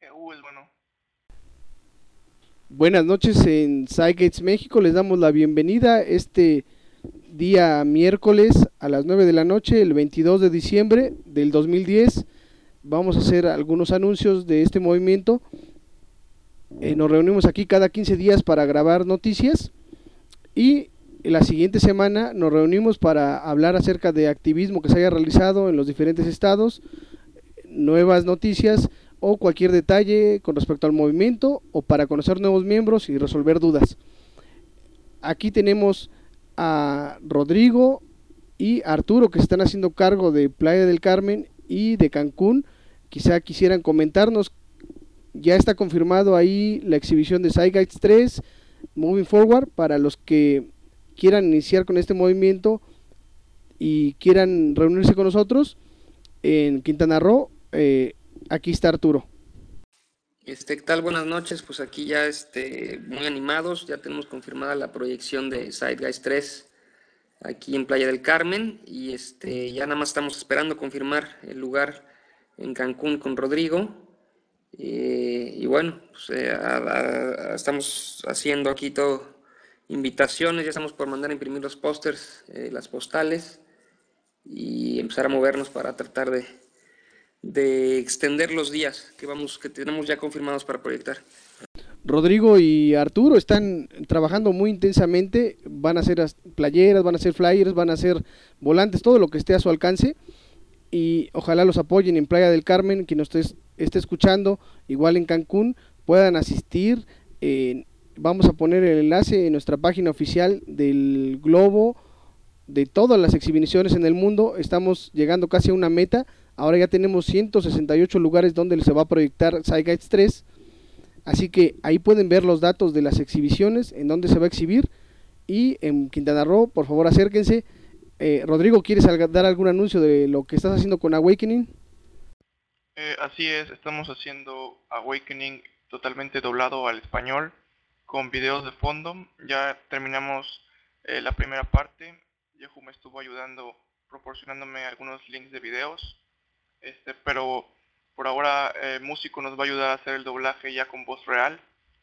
Es bueno. Buenas noches en Cygates México, les damos la bienvenida este día miércoles a las 9 de la noche, el 22 de diciembre del 2010. Vamos a hacer algunos anuncios de este movimiento. Nos reunimos aquí cada 15 días para grabar noticias y la siguiente semana nos reunimos para hablar acerca de activismo que se haya realizado en los diferentes estados, nuevas noticias o cualquier detalle con respecto al movimiento o para conocer nuevos miembros y resolver dudas. Aquí tenemos a Rodrigo y Arturo que se están haciendo cargo de Playa del Carmen y de Cancún. Quizá quisieran comentarnos, ya está confirmado ahí la exhibición de Zeitgeist 3 Moving Forward para los que quieran iniciar con este movimiento y quieran reunirse con nosotros en Quintana Roo. Aquí está Arturo. ¿Qué tal? Buenas noches, pues aquí ya muy animados, ya tenemos confirmada la proyección de Zeitgeist 3 aquí en Playa del Carmen y ya nada más estamos esperando confirmar el lugar en Cancún con Rodrigo y bueno, pues, estamos haciendo aquí todo, invitaciones, ya estamos por mandar a imprimir los pósters, las postales y empezar a movernos para tratar de extender los días que tenemos ya confirmados para proyectar. Rodrigo y Arturo están trabajando muy intensamente, van a hacer playeras, van a hacer flyers, van a hacer volantes, todo lo que esté a su alcance y ojalá los apoyen en Playa del Carmen, quien nos esté escuchando, igual en Cancún, puedan asistir. Vamos a poner el enlace en nuestra página oficial del Globo, de todas las exhibiciones en el mundo. Estamos llegando casi a una meta, ahora ya tenemos 168 lugares donde se va a proyectar Zeitgeist 3. Así que ahí pueden ver los datos de las exhibiciones, en dónde se va a exhibir. Y en Quintana Roo, por favor acérquense. Rodrigo, ¿quieres dar algún anuncio de lo que estás haciendo con Awakening? Así es, estamos haciendo Awakening totalmente doblado al español, con videos de fondo. Ya terminamos la primera parte. Yehu me estuvo ayudando, proporcionándome algunos links de videos. Pero por ahora Músico nos va a ayudar a hacer el doblaje ya con voz real.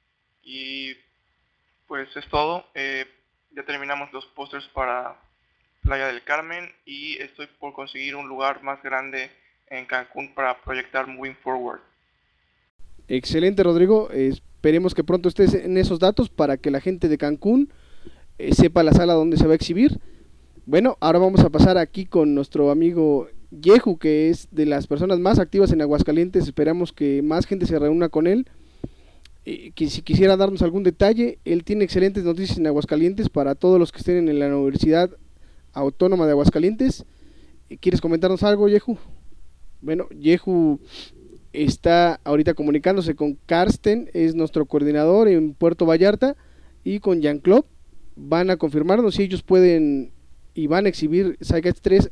Y pues es todo. Ya terminamos los pósters para Playa del Carmen y estoy por conseguir un lugar más grande en Cancún para proyectar Moving Forward. Excelente, Rodrigo. Esperemos que pronto estés en esos datos para que la gente de Cancún sepa la sala donde se va a exhibir. Bueno, ahora vamos a pasar aquí con nuestro amigo Yehu, que es de las personas más activas en Aguascalientes. Esperamos que más gente se reúna con él. Que si quisiera darnos algún detalle, él tiene excelentes noticias en Aguascalientes para todos los que estén en la Universidad Autónoma de Aguascalientes. ¿Quieres comentarnos algo, Yehu? Bueno, Yehu está ahorita comunicándose con Karsten, es nuestro coordinador en Puerto Vallarta, y con Jean-Claude. Van a confirmarnos si ellos pueden y van a exhibir Zeitgeist 3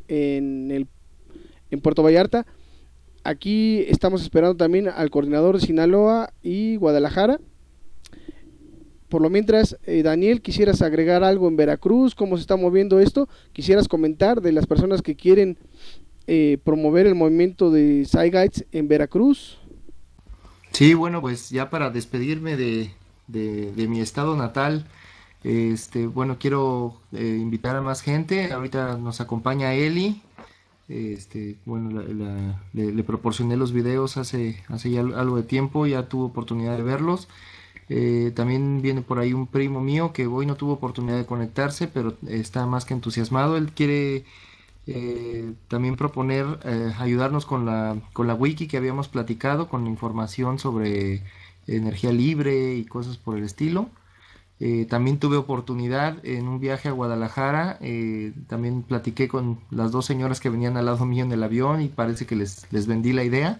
en Puerto Vallarta. Aquí estamos esperando también al coordinador de Sinaloa y Guadalajara. Por lo mientras, Daniel, quisieras agregar algo en Veracruz, cómo se está moviendo esto, quisieras comentar de las personas que quieren promover el movimiento de Zeitgeist en Veracruz. Sí, bueno, pues ya para despedirme de mi estado natal, bueno, quiero invitar a más gente. Ahorita nos acompaña Eli. Bueno, le proporcioné los videos hace ya algo de tiempo, ya tuvo oportunidad de verlos. También viene por ahí un primo mío que hoy no tuvo oportunidad de conectarse, pero está más que entusiasmado. Él quiere también proponer ayudarnos con la wiki que habíamos platicado, con información sobre energía libre y cosas por el estilo. También tuve oportunidad en un viaje a Guadalajara, también platiqué con las dos señoras que venían al lado mío en el avión y parece que les vendí la idea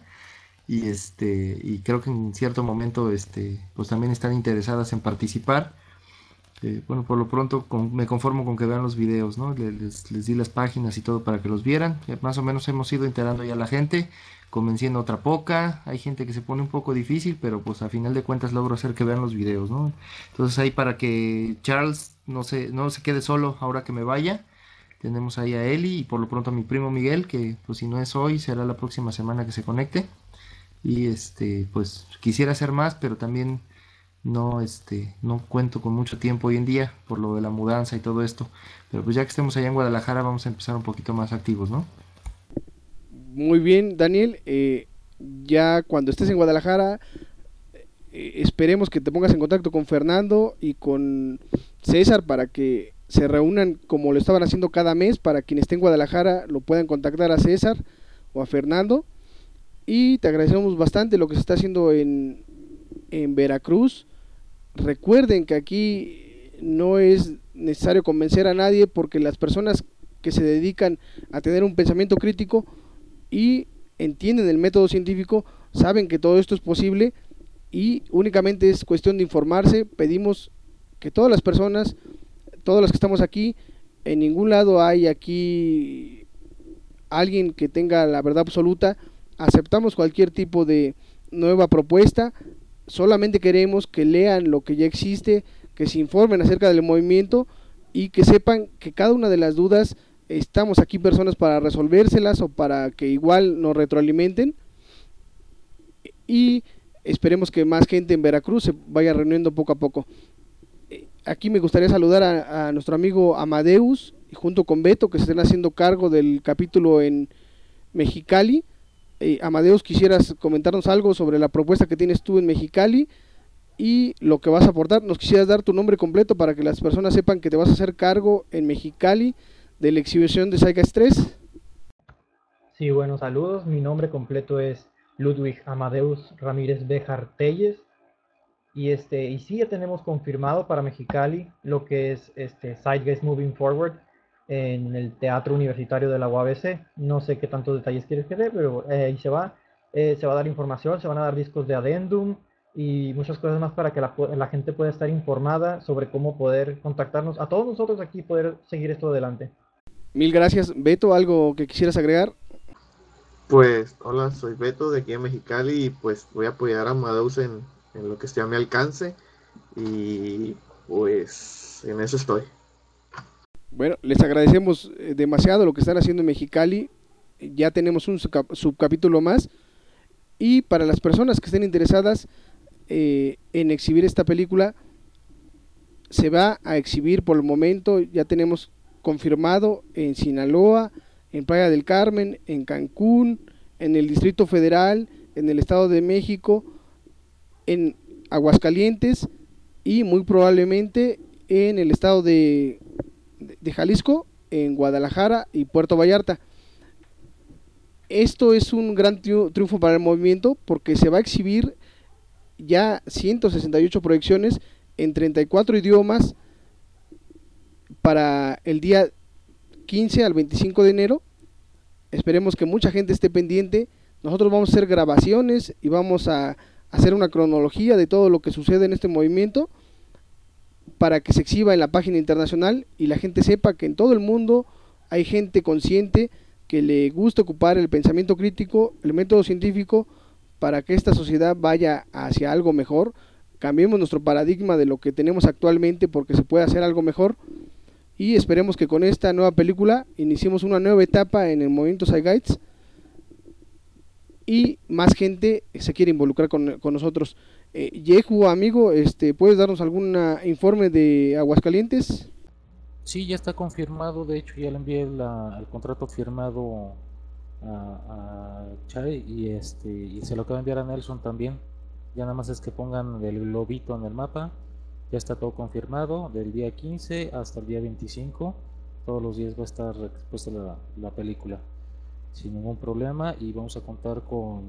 y creo que en cierto momento pues también están interesadas en participar. Bueno, por lo pronto me conformo con que vean los videos, ¿no? Les di las páginas y todo para que los vieran. Más o menos hemos ido enterando ya a la gente, convenciendo a otra poca. Hay gente que se pone un poco difícil, pero pues a final de cuentas logro hacer que vean los videos, ¿no? Entonces ahí para que Charles no se quede solo ahora que me vaya. Tenemos ahí a Eli y por lo pronto a mi primo Miguel, que pues si no es hoy, será la próxima semana que se conecte. y pues quisiera hacer más, pero también no cuento con mucho tiempo hoy en día por lo de la mudanza y todo esto. Pero pues ya que estemos allá en Guadalajara vamos a empezar un poquito más activos, ¿no? Muy bien, Daniel. Ya cuando estés en Guadalajara, esperemos que te pongas en contacto con Fernando y con César para que se reúnan como lo estaban haciendo cada mes, para quien esté en Guadalajara lo puedan contactar a César o a Fernando. Y te agradecemos bastante lo que se está haciendo en Veracruz. Recuerden que aquí no es necesario convencer a nadie, porque las personas que se dedican a tener un pensamiento crítico y entienden el método científico saben que todo esto es posible, y únicamente es cuestión de informarse. Pedimos que todas las personas, todas las que estamos aquí, en ningún lado hay aquí alguien que tenga la verdad absoluta. Aceptamos cualquier tipo de nueva propuesta, solamente queremos que lean lo que ya existe, que se informen acerca del movimiento y que sepan que cada una de las dudas estamos aquí personas para resolvérselas o para que igual nos retroalimenten. Y esperemos que más gente en Veracruz se vaya reuniendo poco a poco. Aquí me gustaría saludar a nuestro amigo Amadeus, y junto con Beto, que se estén haciendo cargo del capítulo en Mexicali. Amadeus, quisieras comentarnos algo sobre la propuesta que tienes tú en Mexicali y lo que vas a aportar. Nos quisieras dar tu nombre completo para que las personas sepan que te vas a hacer cargo en Mexicali de la exhibición de Zeitgeist 3. Sí, bueno, saludos. Mi nombre completo es Ludwig Amadeus Ramírez Bejar Telles. Y sí, ya tenemos confirmado para Mexicali lo que es Zeitgeist Moving Forward en el Teatro Universitario de la UABC. No sé qué tantos detalles quieres que dé, pero ahí se va. Se va a dar información, se van a dar discos de adendum y muchas cosas más para que la gente pueda estar informada sobre cómo poder contactarnos a todos nosotros aquí y poder seguir esto adelante. Mil gracias. Beto, ¿algo que quisieras agregar? Pues, hola, soy Beto de aquí en Mexicali y pues voy a apoyar a Amadeus en lo que esté a mi alcance y pues en eso estoy. Bueno, les agradecemos demasiado lo que están haciendo en Mexicali. Ya tenemos un subcapítulo más. Y para las personas que estén interesadas en exhibir esta película, se va a exhibir por el momento. Ya tenemos confirmado en Sinaloa, en Playa del Carmen, en Cancún, en el Distrito Federal, en el Estado de México, en Aguascalientes y muy probablemente en el estado de Jalisco, en Guadalajara y Puerto Vallarta. Esto es un gran triunfo para el movimiento, porque se va a exhibir ya 168 proyecciones en 34 idiomas para el día 15 al 25 de enero. Esperemos que mucha gente esté pendiente. Nosotros vamos a hacer grabaciones y vamos a hacer una cronología de todo lo que sucede en este movimiento para que se exhiba en la página internacional y la gente sepa que en todo el mundo hay gente consciente que le gusta ocupar el pensamiento crítico, el método científico, para que esta sociedad vaya hacia algo mejor. Cambiemos nuestro paradigma de lo que tenemos actualmente, porque se puede hacer algo mejor. Y esperemos que con esta nueva película iniciemos una nueva etapa en el movimiento Zeitgeist y más gente se quiere involucrar con nosotros. Yehu, amigo, ¿puedes darnos algún informe de Aguascalientes? Sí, ya está confirmado. De hecho, ya le envié el contrato firmado a Chai y se lo acabo de enviar a Nelson también. Ya nada más es que pongan el globito en el mapa. Ya está todo confirmado, del día 15 hasta el día 25. Todos los días va a estar expuesta la película sin ningún problema, y vamos a contar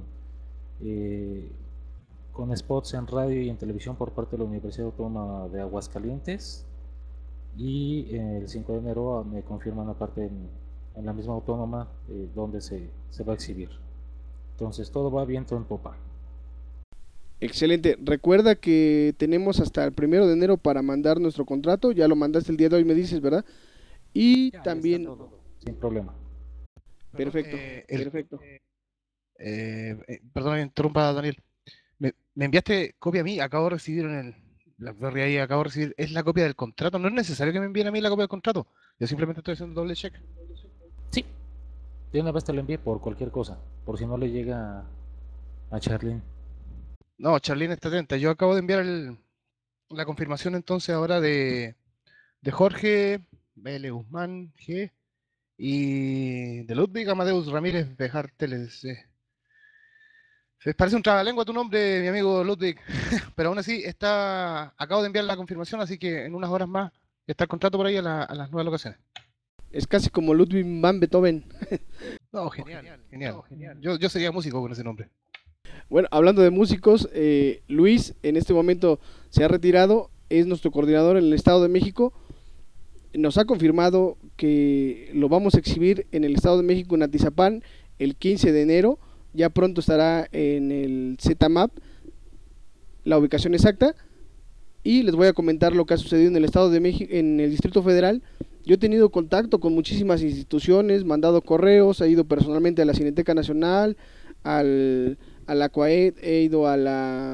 con spots en radio y en televisión por parte de la Universidad Autónoma de Aguascalientes, y el 5 de enero me confirman aparte en la misma autónoma donde se va a exhibir. Entonces todo va viento en popa. Excelente. Recuerda que tenemos hasta el 1 de enero para mandar nuestro contrato. Ya lo mandaste el día de hoy, me dices, ¿verdad? Y Ya también... está todo, sin problema. Perfecto, perfecto. Perdón, me interrumpa, Daniel. Me enviaste copia a mí, acabo de recibir en el BlackBerry ahí, acabo de recibir, es la copia del contrato. No es necesario que me envíen a mí la copia del contrato. Yo simplemente estoy haciendo doble check. Sí, de una vez te lo envié por cualquier cosa, por si no le llega A Charlene. No, Charlene está atenta. Yo acabo de enviar la confirmación entonces ahora de Jorge B.L. Guzmán G. y de Ludwig Amadeus Ramírez Bejar Teles. Se parece un trabalengua tu nombre, mi amigo Ludwig, pero aún así acabo de enviar la confirmación, así que en unas horas más está el contrato por ahí a las nuevas locaciones. Es casi como Ludwig van Beethoven. No, genial, genial. Yo sería músico con ese nombre. Bueno, hablando de músicos, Luis en este momento se ha retirado, es nuestro coordinador en el Estado de México. Nos ha confirmado que lo vamos a exhibir en el Estado de México, en Atizapán, el 15 de enero. Ya pronto estará en el ZMAP la ubicación exacta. Y les voy a comentar lo que ha sucedido en el Estado de México, en el Distrito Federal. Yo he tenido contacto con muchísimas instituciones, mandado correos, he ido personalmente a la Cineteca Nacional, a la CUAED, he ido al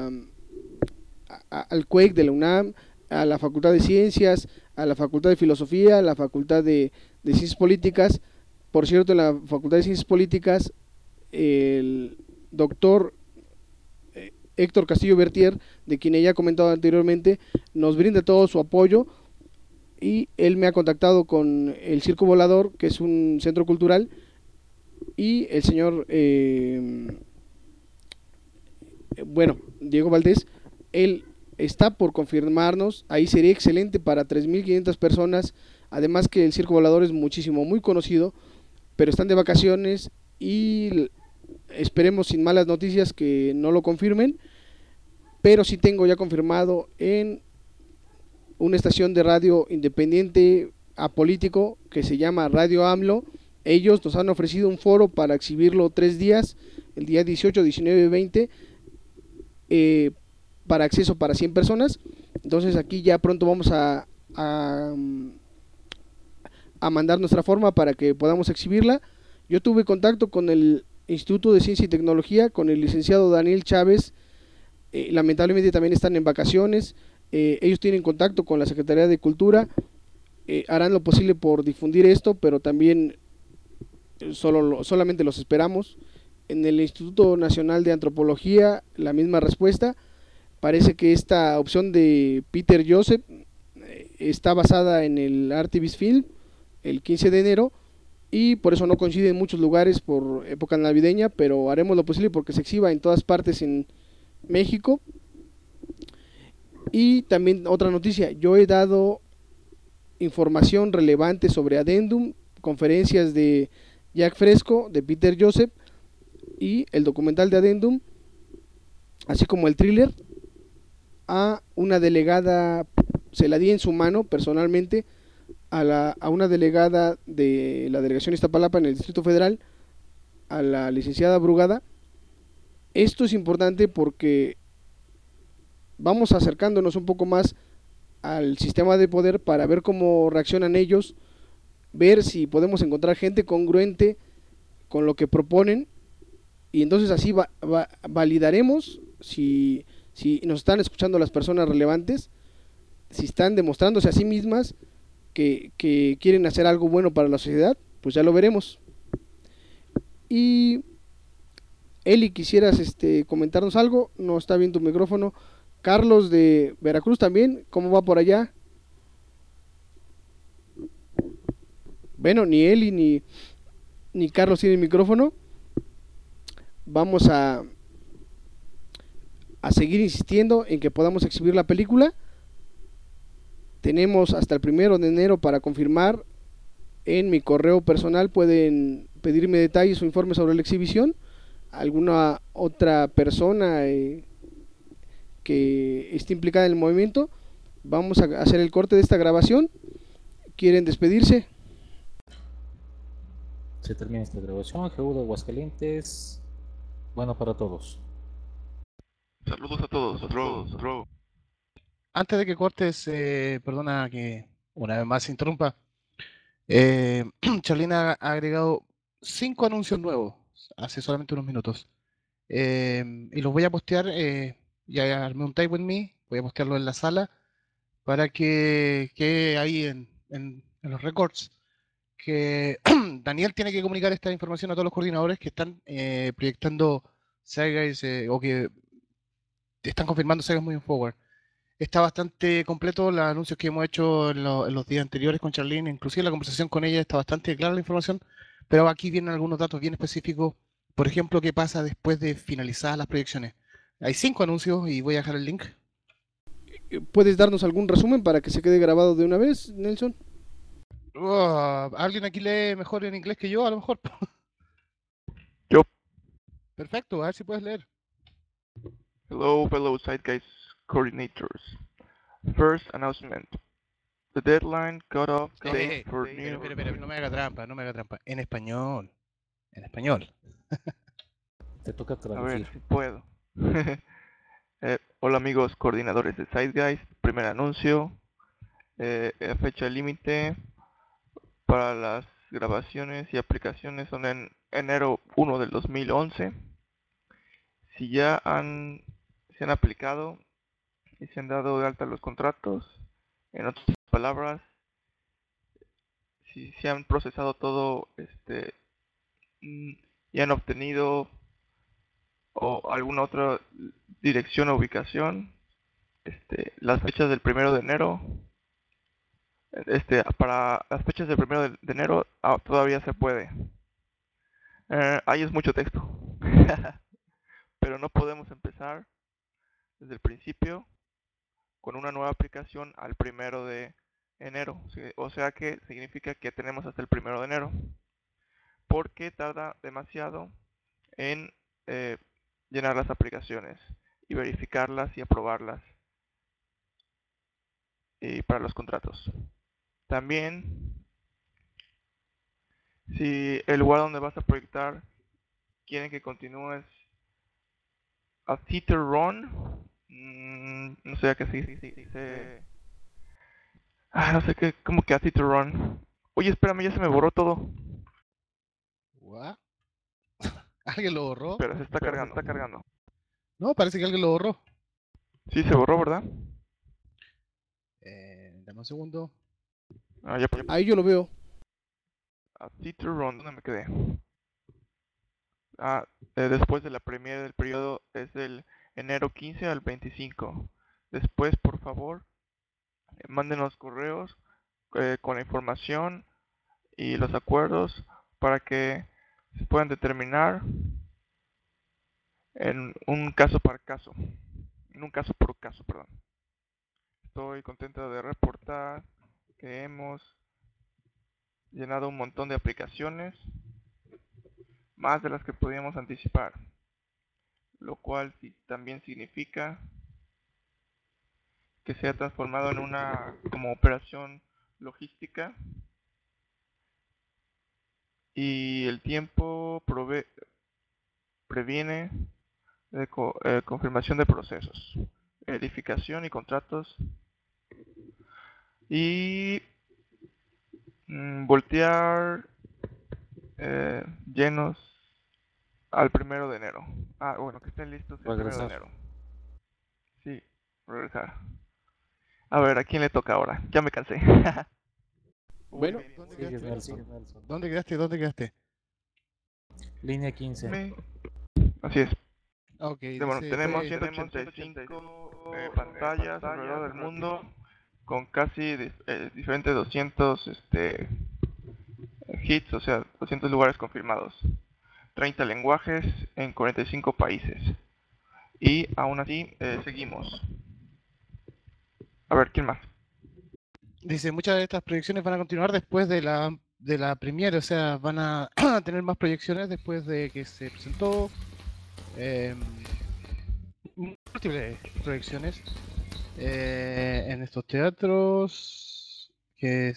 CUEC de la UNAM, a la Facultad de Ciencias, a la Facultad de Filosofía, a la Facultad de Ciencias Políticas. Por cierto, en la Facultad de Ciencias Políticas, el doctor Héctor Castillo Bertier, de quien ya he comentado anteriormente, nos brinda todo su apoyo y él me ha contactado con el Circo Volador, que es un centro cultural, y el señor Diego Valdés. Él está por confirmarnos, ahí sería excelente para 3.500 personas, además que el Circo Volador es muy conocido, pero están de vacaciones y esperemos sin malas noticias que no lo confirmen, pero sí tengo ya confirmado en una estación de radio independiente apolítico que se llama Radio AMLO. Ellos nos han ofrecido un foro para exhibirlo 3 días, el día 18, 19 y 20, para acceso para 100 personas. Entonces aquí ya pronto vamos a mandar nuestra forma para que podamos exhibirla. Yo tuve contacto con el Instituto de Ciencia y Tecnología, con el licenciado Daniel Chávez. Lamentablemente también están en vacaciones. Ellos tienen contacto con la Secretaría de Cultura, harán lo posible por difundir esto, pero también solamente los esperamos. En el Instituto Nacional de Antropología, la misma respuesta. Parece que esta opción de Peter Joseph está basada en el Artemis Film, el 15 de enero, y por eso no coincide en muchos lugares por época navideña, pero haremos lo posible porque se exhiba en todas partes en México. Y también otra noticia, yo he dado información relevante sobre Addendum, conferencias de Jack Fresco, de Peter Joseph y el documental de Addendum, así como el thriller, a una delegada, se la di en su mano personalmente, a una delegada de la delegación Iztapalapa en el Distrito Federal, a la licenciada Brugada. Esto es importante porque vamos acercándonos un poco más al sistema de poder para ver cómo reaccionan ellos, ver si podemos encontrar gente congruente con lo que proponen, y entonces así validaremos si nos están escuchando las personas relevantes, si están demostrándose a sí mismas que quieren hacer algo bueno para la sociedad. Pues ya lo veremos. Y Eli, quisieras comentarnos algo. No está bien tu micrófono. Carlos de Veracruz también, ¿cómo va por allá? Bueno, ni Eli ni Carlos tienen micrófono. Vamos a seguir insistiendo en que podamos exhibir la película. Tenemos hasta el 1 de enero para confirmar. En mi correo personal pueden pedirme detalles o informes sobre la exhibición. Alguna otra persona que esté implicada en el movimiento. Vamos a hacer el corte de esta grabación. ¿Quieren despedirse? Se termina esta grabación. GU de Aguascalientes. Bueno para todos. Saludos a todos. Antes de que cortes, perdona que una vez más se interrumpa. Charlene ha agregado 5 anuncios nuevos hace solamente unos minutos. Y los voy a postear. Ya armé un Type with Me. Voy a postearlo en la sala para que quede ahí en los records. Que Daniel tiene que comunicar esta información a todos los coordinadores que están proyectando Zeitgeist, o que están confirmando Zeitgeist Moving Forward. Está bastante completo los anuncios que hemos hecho en los días anteriores con Charlene, inclusive la conversación con ella está bastante clara la información, pero aquí vienen algunos datos bien específicos. Por ejemplo, qué pasa después de finalizadas las proyecciones. Hay 5 anuncios y voy a dejar el link. ¿Puedes darnos algún resumen para que se quede grabado de una vez, Nelson? ¿Alguien aquí lee mejor en inglés que yo, a lo mejor? Yo. Perfecto, a ver si puedes leer. Hello, fellow Zeitgeist coordinators. First announcement. The deadline cutoff date for new... Espera, no me haga trampa. En español. Te toca A traducir. ver, si puedo. Hola amigos coordinadores de Zeitgeist. Primer anuncio. Fecha límite para las grabaciones y aplicaciones son en enero 1 del 2011. Si ya se han aplicado y se han dado de alta los contratos, en otras palabras, si se han procesado todo, y han obtenido o alguna otra dirección o ubicación, las fechas del 1 de enero, para las fechas del 1 de enero todavía se puede. Ahí es mucho texto, pero no podemos empezar desde el principio con una nueva aplicación al 1 de enero, o sea que significa que tenemos hasta el 1 de enero, porque tarda demasiado en llenar las aplicaciones y verificarlas y aprobarlas y para los contratos. También, si el lugar donde vas a proyectar quieren que continúes a Theater Run, no sé a qué se dice. No sé qué, como que a Theater Run. Oye, espérame, ya se me borró todo. ¿What? ¿Alguien lo borró? Pero se está cargando. No, parece que alguien lo borró. Sí, se borró, ¿verdad? Dame un segundo. Ya. Ahí yo lo veo. A Theater Run, ¿dónde me quedé? Después de la premiere del periodo es del enero 15 al 25. Después, por favor, mándenos correos con la información y los acuerdos para que se puedan determinar en un caso por caso, perdón. Estoy contento de reportar que hemos llenado un montón de aplicaciones, más de las que podíamos anticipar, lo cual también significa que se ha transformado en una como operación logística y el tiempo previene de confirmación de procesos, verificación y contratos y voltear llenos al 1 de enero. Bueno, que estén listos el 1 de enero. Sí, regresar. A ver, ¿a quién le toca ahora? Ya me cansé. Bueno, ¿Dónde quedaste? Línea 15. Así es. Okay, bueno, tenemos 185 pantallas alrededor del mundo con casi diferentes 200 hits, o sea, 200 lugares confirmados, 30 lenguajes en 45 países. Y aún así seguimos. A ver, ¿quién más? Dice, muchas de estas proyecciones van a continuar después de la premiere, o sea, van a tener más proyecciones después de que se presentó. Múltiples proyecciones en estos teatros que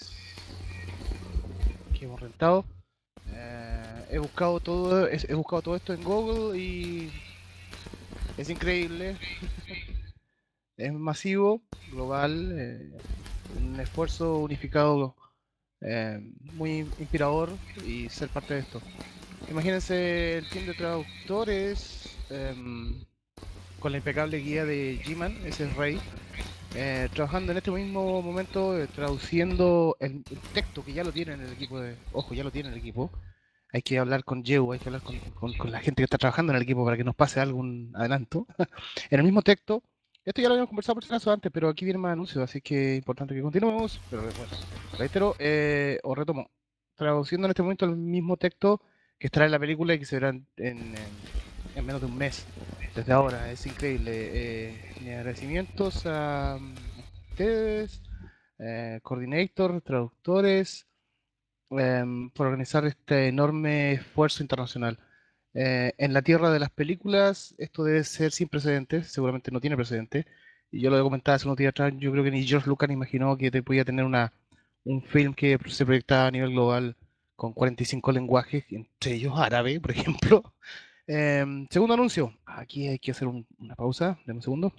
hemos rentado. He buscado todo esto en Google y es increíble. Es masivo, global, un esfuerzo unificado muy inspirador y ser parte de esto. Imagínense el team de traductores con la impecable guía de G-Man, ese es Rey, trabajando en este mismo momento traduciendo el texto que ya lo tiene en el equipo hay que hablar con Yeu, hay que hablar con la gente que está trabajando en el equipo para que nos pase algún adelanto. En el mismo texto, esto ya lo habíamos conversado por si acaso antes, pero aquí viene más anuncios, así que es importante que continuemos. Pero bueno, reitero, o retomo, traduciendo en este momento el mismo texto que estará en la película y que se verá en menos de un mes. Desde ahora, es increíble. Mis agradecimientos a ustedes, coordinator, traductores, por organizar este enorme esfuerzo internacional. En la tierra de las películas, esto debe ser sin precedentes, seguramente no tiene precedentes. Y yo lo he comentado hace unos días atrás, yo creo que ni George Lucas imaginó que te podía tener un film que se proyectaba a nivel global con 45 lenguajes, entre ellos árabe, por ejemplo. Segundo anuncio, aquí hay que hacer una pausa, dame un segundo.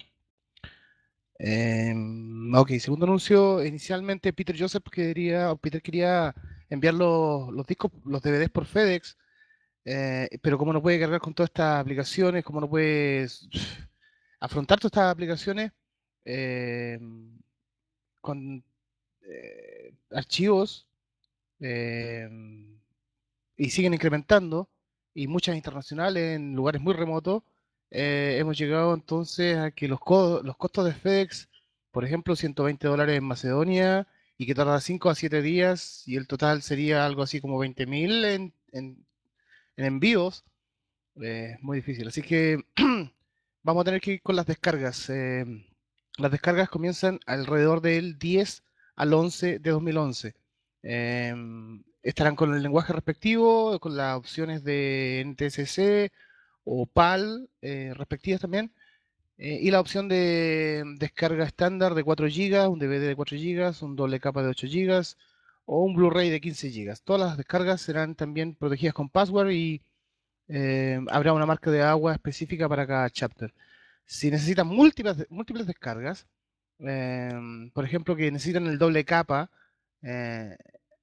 Ok, segundo anuncio. Inicialmente Peter quería enviar los discos, los DVDs por FedEx, pero como no puede cargar con todas estas aplicaciones, como no puede afrontar todas estas aplicaciones eh, con archivos eh, y siguen incrementando, y muchas internacionales en lugares muy remotos, hemos llegado entonces a que los costos de FedEx, por ejemplo, $120 en Macedonia, y que tarda 5 a 7 días, y el total sería algo así como 20.000 en envíos, es muy difícil. Así que vamos a tener que ir con las descargas. Las descargas comienzan alrededor del 10 al 11 de 2011. Estarán con el lenguaje respectivo, con las opciones de NTSC o PAL respectivas también, y la opción de descarga estándar de 4 gigas, un DVD de 4 gigas, un doble capa de 8 gigas o un Blu-ray de 15 gigas. Todas las descargas serán también protegidas con password, y habrá una marca de agua específica para cada chapter. Si necesitan múltiples descargas, por ejemplo, que necesitan el doble capa, eh,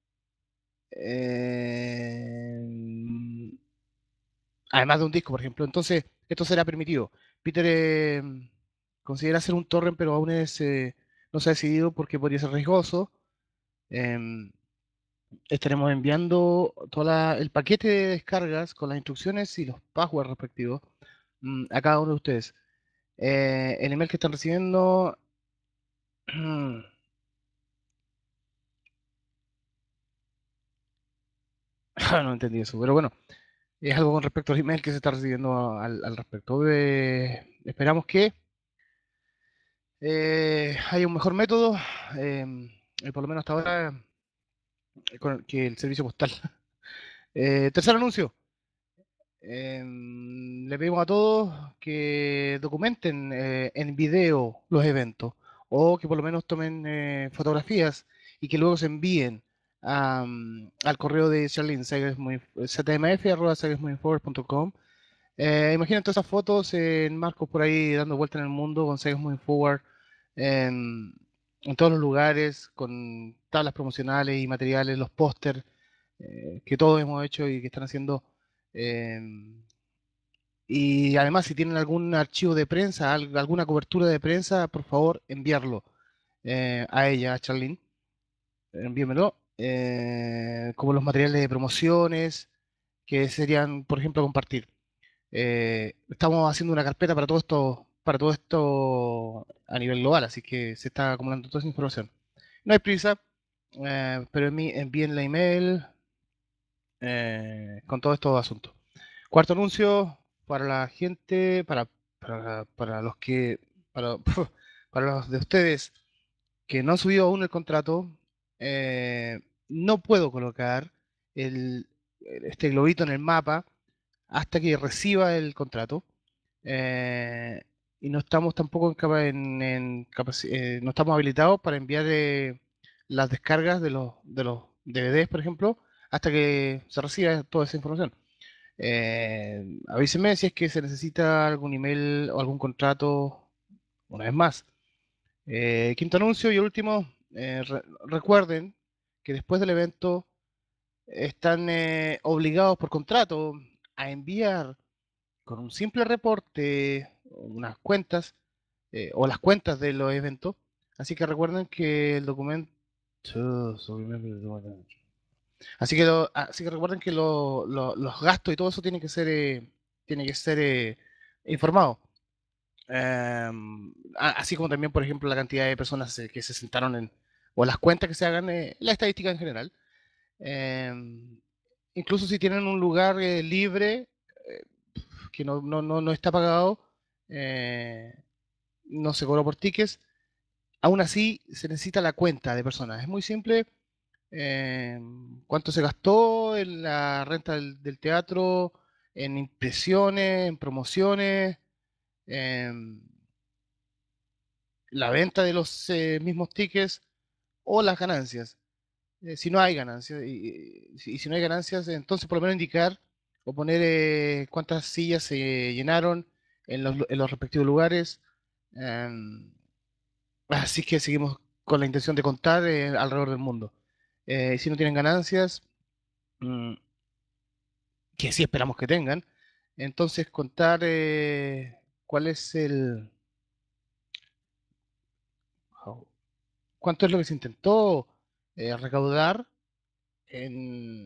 eh, además de un disco, por ejemplo, entonces esto será permitido. Peter considera hacer un torrent, pero aún no se ha decidido porque podría ser riesgoso. Em, Estaremos enviando todo el paquete de descargas con las instrucciones y los passwords respectivos a cada uno de ustedes. El email que están recibiendo no entendí eso, pero bueno, es algo con respecto al email que se está recibiendo al respecto. Esperamos que haya un mejor método, por lo menos hasta ahora, que el servicio postal. Tercer anuncio. Le pedimos a todos que documenten en video los eventos, o que por lo menos tomen fotografías y que luego se envíen al correo de Charlene, zmf@sagesmovingforward.com. Imaginen todas esas fotos en marcos por ahí dando vuelta en el mundo con Sagas Moving Forward en, en todos los lugares, con tablas promocionales y materiales, los pósters que todos hemos hecho y que están haciendo. em, y además, si tienen algún archivo de prensa, alguna cobertura de prensa, por favor, enviarlo a ella, a Charlene. Envíenmelo. Como los materiales de promociones, que serían, por ejemplo, compartir. Estamos haciendo una carpeta para todo esto a nivel global, así que se está acumulando toda esa información. No hay prisa, pero envíen la email con todos estos asuntos. Cuarto anuncio para la gente, para los que, para, para los de ustedes que no han subido aún el contrato, eh, no puedo colocar este globito en el mapa hasta que reciba el contrato. eh, y no estamos tampoco no estamos habilitados para enviar las descargas de los DVDs, por ejemplo, hasta que se reciba toda esa información. Avísenme si es que se necesita algún email o algún contrato una vez más. Quinto anuncio y último, recuerden que después del evento están obligados por contrato a enviar con un simple reporte unas cuentas o las cuentas de los eventos. Así que recuerden que el documento Así que recuerden que los gastos y todo eso tiene que ser informado. Así como también, por ejemplo, la cantidad de personas que se sentaron o las cuentas que se hagan, la estadística en general. Incluso si tienen un lugar libre que no está pagado, no se cobró por tickets, aún así se necesita la cuenta de personas. Es muy simple. ¿Cuánto se gastó en la renta del teatro, en impresiones, en promociones, en la venta de los mismos tickets o las ganancias? Si no hay ganancias, y si no hay ganancias, entonces por lo menos indicar o poner cuántas sillas se llenaron en los respectivos lugares. em, Así que seguimos con la intención de contar alrededor del mundo. Si no tienen ganancias, mm, que sí esperamos que tengan, entonces contar cuál es cuánto es lo que se intentó recaudar en,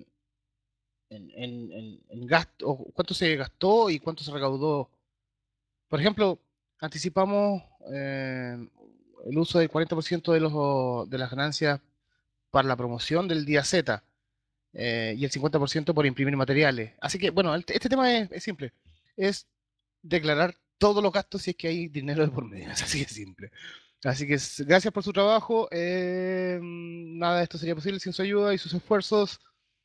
en gasto, o cuánto se gastó y cuánto se recaudó. Por ejemplo, anticipamos el uso del 40% de las ganancias para la promoción del día Z. Y el 50% por imprimir materiales. Así que, bueno, este tema es simple. Es declarar todos los gastos si es que hay dinero de por medio. Es así de simple. Así que gracias por su trabajo. Nada de esto sería posible sin su ayuda y sus esfuerzos.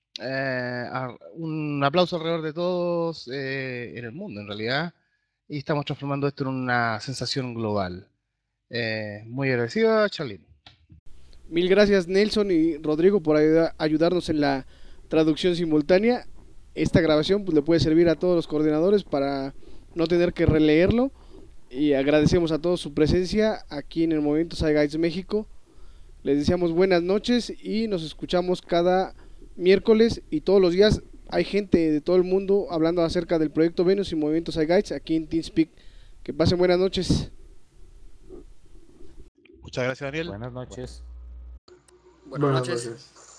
Un aplauso alrededor de todos en el mundo, en realidad. Y estamos transformando esto en una sensación global. Muy agradecido, Charlene. Mil gracias Nelson y Rodrigo por ayudarnos en la traducción simultánea. Esta grabación pues, le puede servir a todos los coordinadores para no tener que releerlo. Y agradecemos a todos su presencia aquí en el Movimiento SciGuides México. Les deseamos buenas noches y nos escuchamos cada miércoles y todos los días. Hay gente de todo el mundo hablando acerca del proyecto Venus y Movimiento SciGuides aquí en TeamSpeak. Que pasen buenas noches. Muchas gracias, Daniel. Buenas noches. Buenas noches.